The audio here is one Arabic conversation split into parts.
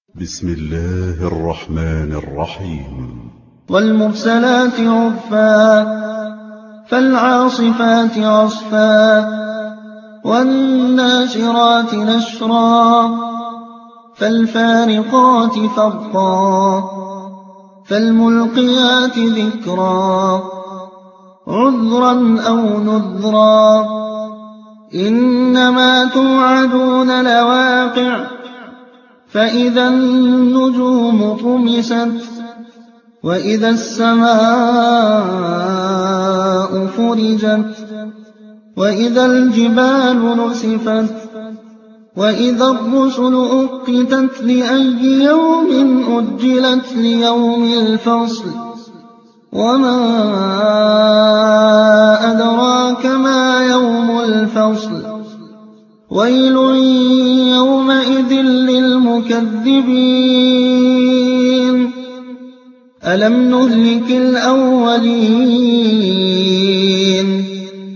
بسم الله الرحمن الرحيم. والمرسلات عرفا فالعاصفات عصفا والناشرات نشرا فالفارقات فرقا فالملقيات ذكرا عذرا أو نذرا إنما توعدون لواقع فإذا النجوم طمست وإذا السماء فرجت وإذا الجبال نسفت وإذا الرسل أقتت لأي يوم أجلت ليوم الفصل وما أدراك ما يوم الفصل ويل يومئذ للمكذبين ألم نهلك الأولين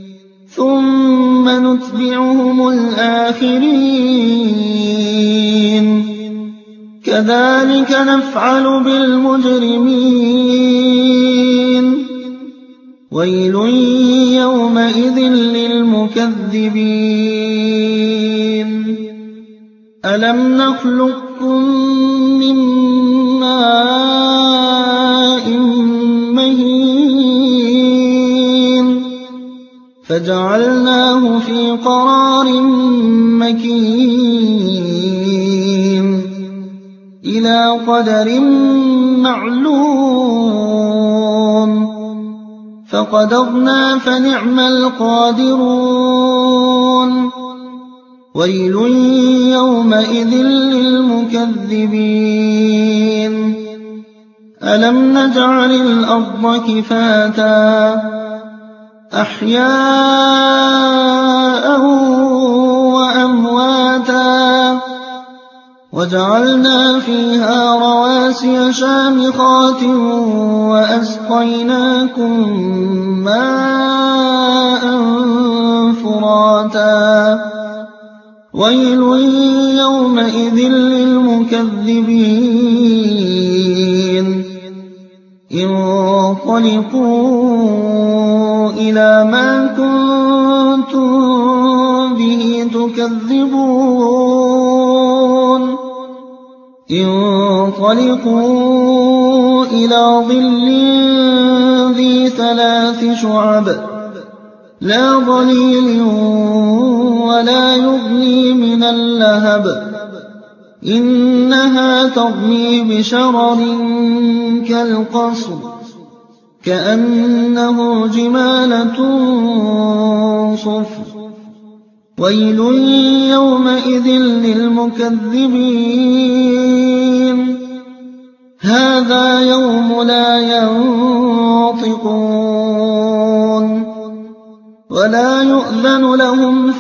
ثم نتبعهم الآخرين كذلك نفعل بالمجرمين ويل يومئذ للمكذبين ألم نخلقكم من ماء مهين فجعلناه في قرار مكين إلى قدر معلوم فقدرنا فنعم القادرون ويل يومئذ للمكذبين ألم نجعل الأرض كفاتا أحياء وأمواتا وجعلنا فيها رواسي شامخات وأسقيناكم ماء فراتا ويل يومئذ للمكذبين انطلقوا إلى ما كنتم به تكذبون انطلقوا إلى ظل ذي 3 شعب لا ظليل ولا يغني من اللهب إنها ترمي بشرر كالقصر كأنه جمالة صفر ويل يومئذ للمكذبين هذا يوم لا ينطقون ولا يؤذن لهم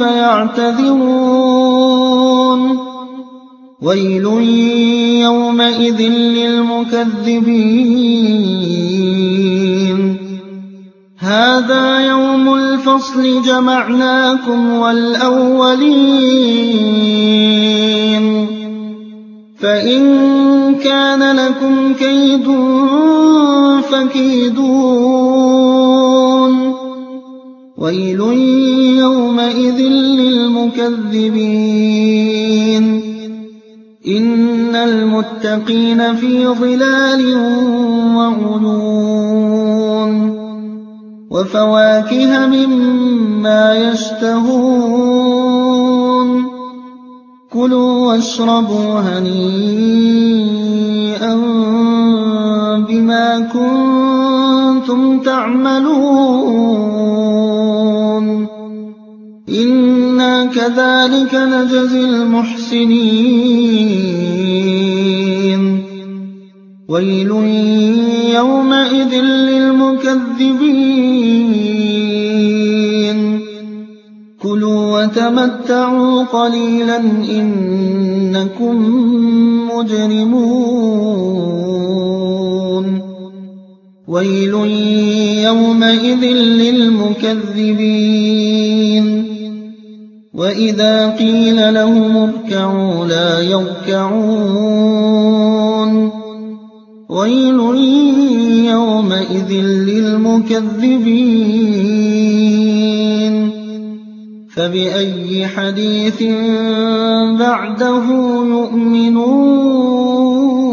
فيعتذرون ويل يومئذ للمكذبين هذا يوم الفصل جمعناكم والأولين فإن كان لكم كيد فكيدون ويل يومئذ للمكذبين إن المتقين في ظلال وعيون وفواكه مما يشتهون كلوا واشربوا هنيئا بما كنتم تعملون إنا كذلك نجزي المحسنين ويل يومئذ للمكذبين كلوا وتمتعوا قليلا إنكم مجرمون ويل يومئذ للمكذبين وإذا قيل لهم اركعوا لا يركعون وَيْلٌ يَوْمَئِذٍ لِّلْمُكَذِّبِينَ فَبِأَيِّ حَدِيثٍ بَعْدَهُ يُؤْمِنُونَ